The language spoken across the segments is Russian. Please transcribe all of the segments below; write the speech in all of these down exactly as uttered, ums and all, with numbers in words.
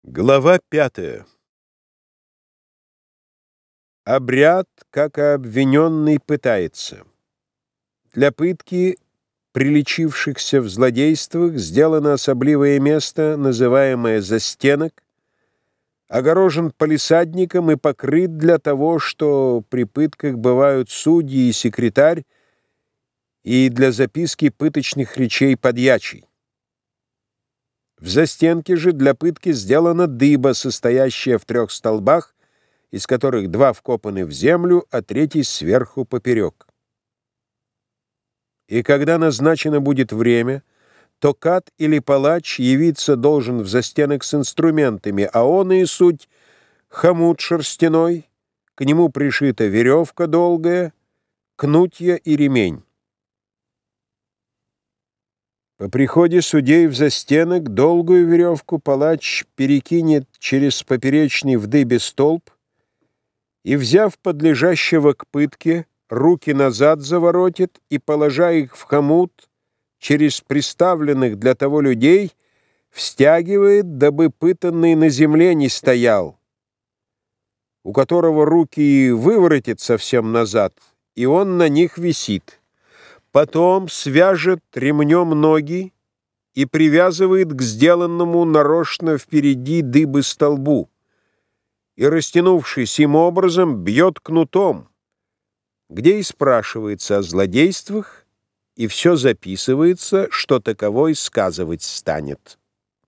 Глава пятая. Обряд, как и обвиненный, пытается. Для пытки приличившихся в злодействах сделано особливое место, называемое застенок, огорожен палисадником и покрыт для того, что при пытках бывают судьи и секретарь, и для записки пыточных речей подьячий. В застенке же для пытки сделана дыба, состоящая в трех столбах, из которых два вкопаны в землю, а третий сверху поперек. И когда назначено будет время, то кат или палач явиться должен в застенок с инструментами, а он и суть хомут шерстяной, к нему пришита веревка долгая, кнутья и ремень. По приходе судей в застенок долгую веревку палач перекинет через поперечный в дыбе столб и, взяв подлежащего к пытке, руки назад заворотит и, положа их в хомут, через приставленных для того людей, встягивает, дабы пытанный на земле не стоял, у которого руки выворотит совсем назад, и он на них висит. Потом свяжет ремнем ноги и привязывает к сделанному нарочно впереди дыбы столбу, и, растянувшись им образом, бьет кнутом, где и спрашивается о злодействах, и все записывается, что таковой сказывать станет.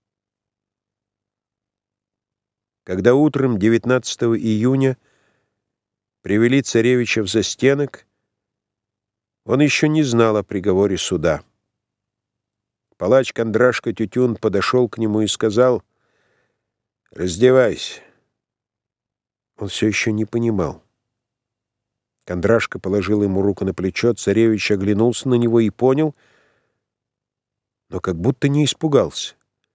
Когда утром девятнадцатого июня привели царевича в застенок, он еще не знал о приговоре суда. Палач Кондрашка Тютюн подошел к нему и сказал: «Раздевайся». Он все еще не понимал. Кондрашка положил ему руку на плечо, царевич оглянулся на него и понял, но как будто не испугался.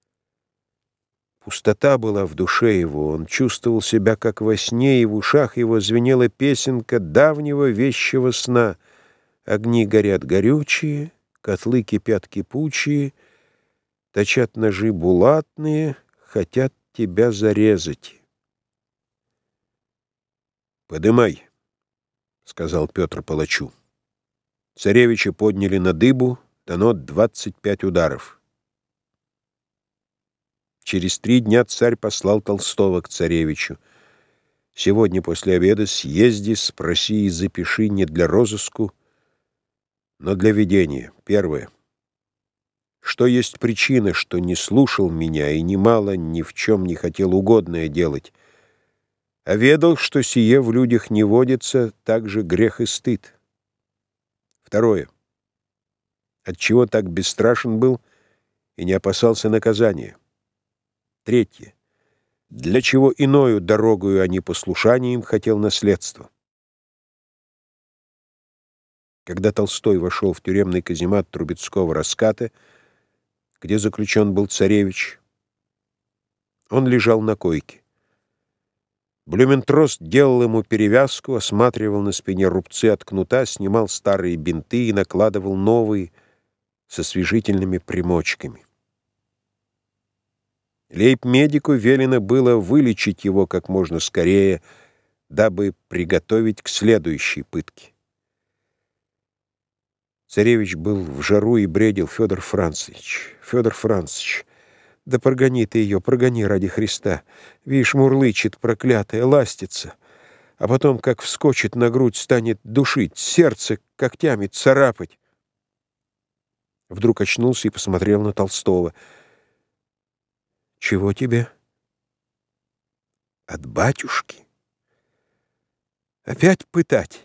Пустота была в душе его, он чувствовал себя как во сне, и в ушах его звенела песенка давнего вещего сна: огни горят горючие, котлы кипят кипучие, точат ножи булатные, хотят тебя зарезать. «Подымай», — сказал Петр палачу. Царевича подняли на дыбу, дано двадцать пять ударов. Через три дня царь послал Толстого к царевичу: «Сегодня после обеда съезди, спроси и запиши не для розыску, но для ведения. Первое. Что есть причина, что не слушал меня и немало ни в чем не хотел угодное делать, а ведал, что сие в людях не водится, также грех и стыд. Второе. Отчего так бесстрашен был и не опасался наказания. Третье. Для чего иною дорогою, а не послушанием, хотел наследство». Когда Толстой вошел в тюремный каземат Трубецкого раската, где заключен был царевич, он лежал на койке. Блюментрост делал ему перевязку, осматривал на спине рубцы от кнута, снимал старые бинты и накладывал новые со освежительными примочками. Лейб-медику велено было вылечить его как можно скорее, дабы приготовить к следующей пытке. Царевич был в жару и бредил: «Федор Францевич, Федор Францевич, да прогони ты ее, прогони ради Христа. Видишь, мурлычет проклятая, ластится, а потом, как вскочит на грудь, станет душить, сердце когтями царапать». Вдруг очнулся и посмотрел на Толстого. «Чего тебе?» «От батюшки. Опять пытать?»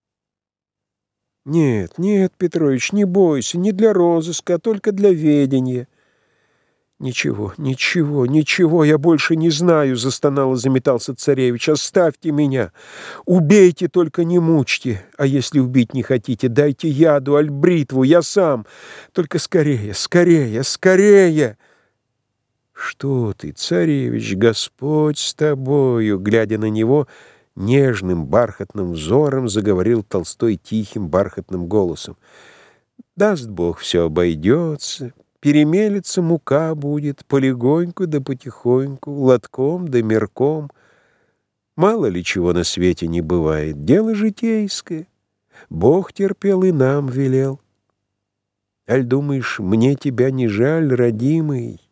«Нет, нет, Петрович, не бойся, не для розыска, а только для ведения». «Ничего, ничего, ничего, я больше не знаю», — застонал и заметался царевич. «Оставьте меня, убейте, только не мучьте, а если убить не хотите, дайте яду, аль бритву, я сам, только скорее, скорее, скорее». «Что ты, царевич, Господь с тобою», — глядя на него нежным бархатным взором, заговорил Толстой тихим бархатным голосом. «Даст Бог, все обойдется. Перемелется мука будет, полегоньку да потихоньку, лотком да мерком. Мало ли чего на свете не бывает, дело житейское. Бог терпел и нам велел. Аль думаешь, мне тебя не жаль, родимый?»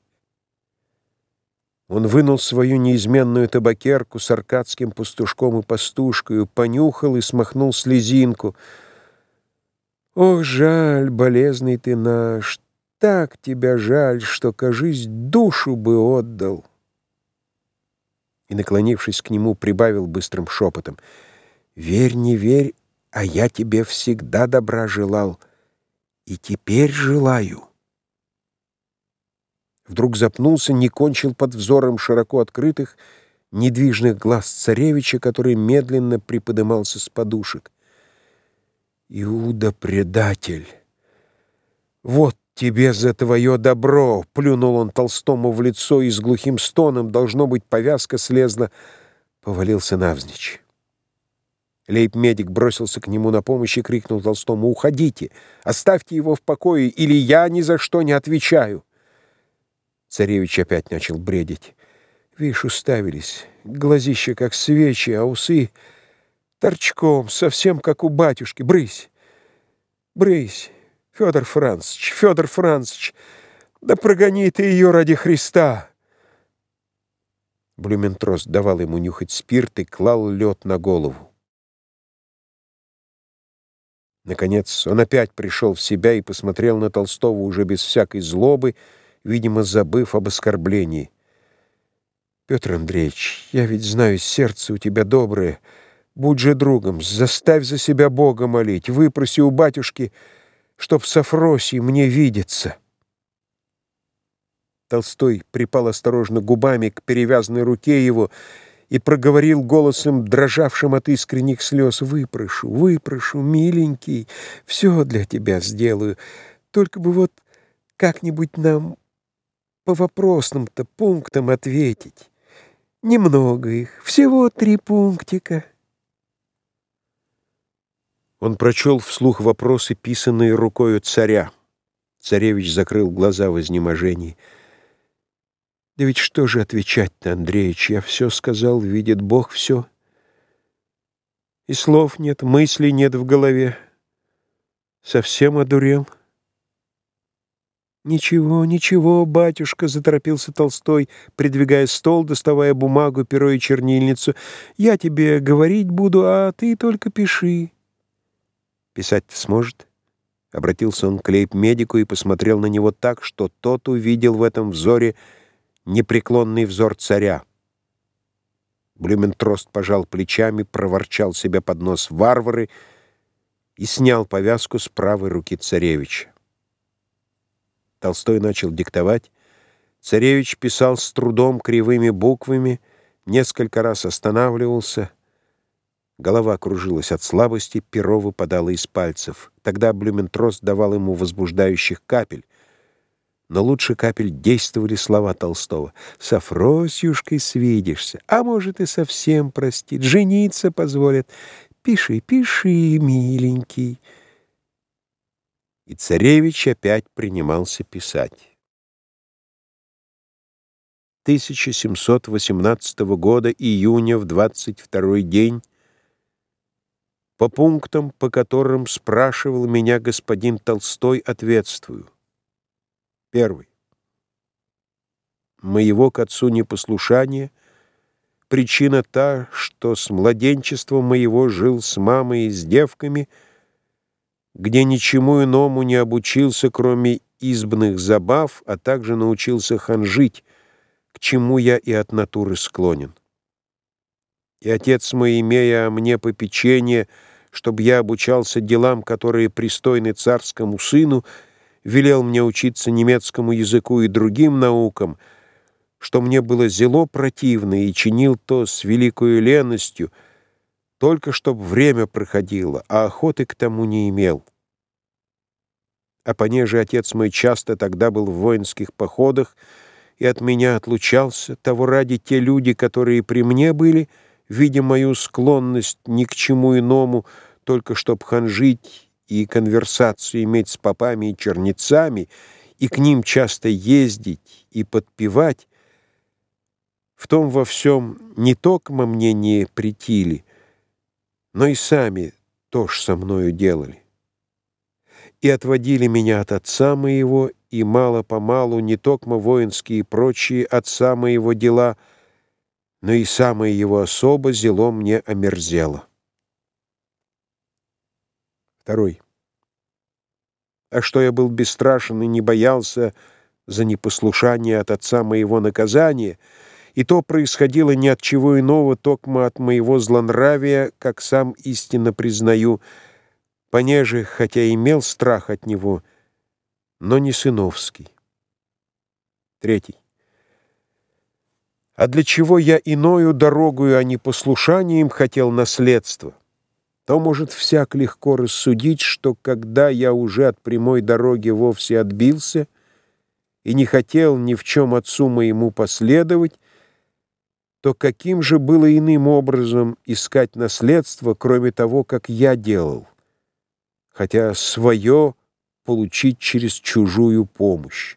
Он вынул свою неизменную табакерку с аркадским пастушком и пастушкою, понюхал и смахнул слезинку. «Ох, жаль, болезный ты наш, так тебя жаль, что, кажись, душу бы отдал!» И, наклонившись к нему, прибавил быстрым шепотом: «Верь, не верь, а я тебе всегда добра желал, и теперь желаю». Вдруг запнулся, не кончил под взором широко открытых, недвижных глаз царевича, который медленно приподымался с подушек. «Иуда, предатель! Вот тебе за твое добро!» — плюнул он Толстому в лицо и с глухим стоном, должно быть, повязка слезла, повалился навзничь. Лейб-медик бросился к нему на помощь и крикнул Толстому: «Уходите! Оставьте его в покое, или я ни за что не отвечаю!» Царевич опять начал бредить. «Вишь, уставились, глазища как свечи, а усы торчком, совсем как у батюшки. Брысь! Брысь! Федор Францич, Федор Францич, да прогони ты ее ради Христа!» Блюментрост давал ему нюхать спирт и клал лед на голову. Наконец он опять пришел в себя и посмотрел на Толстого уже без всякой злобы, видимо, забыв об оскорблении. «Петр Андреевич, я ведь знаю, сердце у тебя доброе. Будь же другом, заставь за себя Бога молить, выпроси у батюшки, чтоб с Афросией мне видеться». Толстой припал осторожно губами к перевязанной руке его и проговорил голосом, дрожавшим от искренних слез: «Выпрошу, выпрошу, миленький, все для тебя сделаю. Только бы вот как-нибудь нам по вопросным-то пунктам ответить. Немного их, всего три пунктика». Он прочел вслух вопросы, писанные рукою царя. Царевич закрыл глаза в изнеможении. «Да ведь что же отвечать-то, Андреич? Я все сказал, видит Бог все. И слов нет, мыслей нет в голове. Совсем одурел». «Ничего, ничего, батюшка», — заторопился Толстой, придвигая стол, доставая бумагу, перо и чернильницу. «Я тебе говорить буду, а ты только пиши». «Писать-то сможет?» — обратился он к лейб-медику и посмотрел на него так, что тот увидел в этом взоре непреклонный взор царя. Блюментрост пожал плечами, проворчал себе под нос: «Варвары!» и снял повязку с правой руки царевича. Толстой начал диктовать. Царевич писал с трудом кривыми буквами, несколько раз останавливался. Голова кружилась от слабости, перо выпадало из пальцев. Тогда Блюментрост давал ему возбуждающих капель. Но лучше капель действовали слова Толстого: «С Афросьюшкой свидишься, а может и совсем простит, жениться позволят. Пиши, пиши, миленький». И царевич опять принимался писать. тысяча семьсот восемнадцатого года, июня, в двадцать второй день, по пунктам, по которым спрашивал меня господин Толстой, ответствую. Первый. Моего к отцу непослушания причина та, что с младенчества моего жил с мамой и с девками, где ничему иному не обучился, кроме избных забав, а также научился ханжить, к чему я и от натуры склонен. И отец мой, имея о мне попечение, чтобы я обучался делам, которые пристойны царскому сыну, велел мне учиться немецкому языку и другим наукам, что мне было зело противно, и чинил то с великою леностью, только чтоб время проходило, а охоты к тому не имел. А понеже отец мой часто тогда был в воинских походах и от меня отлучался, того ради те люди, которые при мне были, видя мою склонность ни к чему иному, только чтоб ханжить и конверсацию иметь с попами и чернецами, и к ним часто ездить и подпевать, в том во всем не токмо мне не претили, но и сами тоже со мною делали. И отводили меня от отца моего, и мало-помалу не токмо воинские и прочие отца моего дела, но и самое его особо зело мне омерзело. Второй. А что я был бесстрашен и не боялся за непослушание от отца моего наказания, и то происходило ни от чего иного, токмо от моего злонравия, как сам истинно признаю, понеже, хотя имел страх от него, но не сыновский. Третий. А для чего я иною дорогою, а не послушанием хотел наследство? То может всяк легко рассудить, что когда я уже от прямой дороги вовсе отбился и не хотел ни в чем отцу моему последовать, то каким же было иным образом искать наследство, кроме того, как я делал, хотя свое получить через чужую помощь?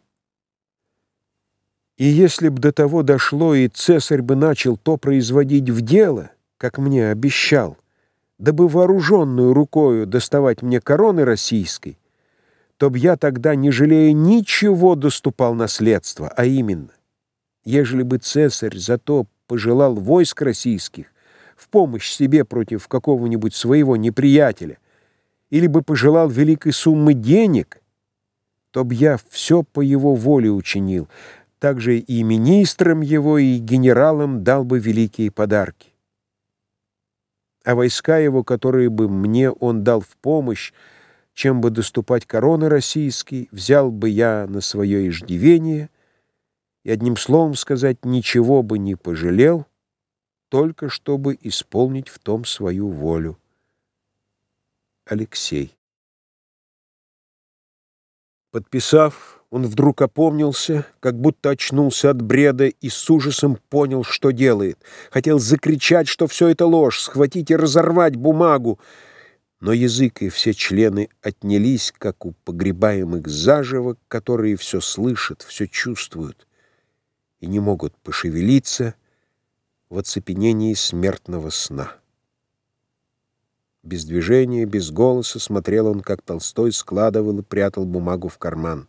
И если б до того дошло, и цесарь бы начал то производить в дело, как мне обещал, дабы вооруженную рукою доставать мне короны российской, то б я тогда, не жалея ничего, доступал наследство, а именно, ежели бы цесарь зато пожелал войск российских в помощь себе против какого-нибудь своего неприятеля, или бы пожелал великой суммы денег, то б я все по его воле учинил, также и министрам его, и генералам дал бы великие подарки. А войска его, которые бы мне он дал в помощь, чем бы доступать короны российской, взял бы я на свое иждивение, и, одним словом сказать, ничего бы не пожалел, только чтобы исполнить в том свою волю. Алексей. Подписав, он вдруг опомнился, как будто очнулся от бреда и с ужасом понял, что делает. Хотел закричать, что все это ложь, схватить и разорвать бумагу, но язык и все члены отнялись, как у погребаемых заживо, которые все слышат, все чувствуют и не могут пошевелиться в оцепенении смертного сна. Без движения, без голоса смотрел он, как Толстой складывал и прятал бумагу в карман.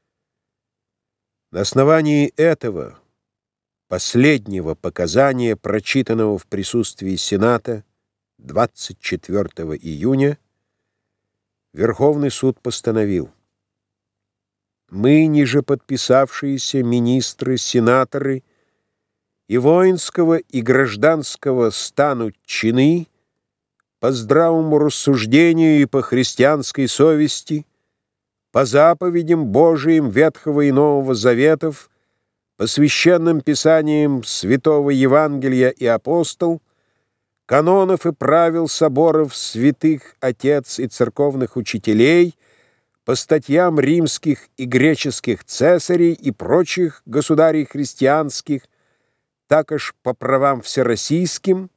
На основании этого, последнего показания, прочитанного в присутствии Сената двадцать четвёртого июня, Верховный суд постановил: мы, ниже подписавшиеся министры, сенаторы и воинского и гражданского стану чины, по здравому рассуждению и по христианской совести, по заповедям Божиим Ветхого и Нового Заветов, по священным писаниям Святого Евангелия и апостол, канонов и правил соборов святых отец и церковных учителей, по статьям римских и греческих цесарей и прочих государей христианских, так аж по правам всероссийским,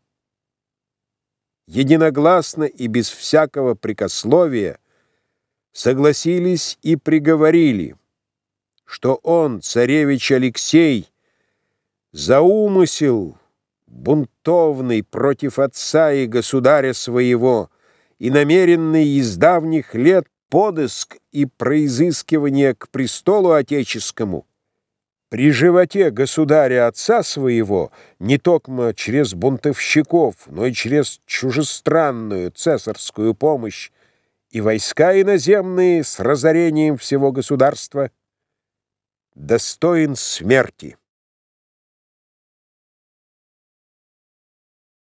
единогласно и без всякого прекословия согласились и приговорили, что он, царевич Алексей, за умысел бунтовный против отца и государя своего и намеренный из давних лет подыск и произыскивание к престолу отеческому, при животе государя отца своего, не токмо через бунтовщиков, но и через чужестранную цесарскую помощь и войска иноземные с разорением всего государства, достоин смерти.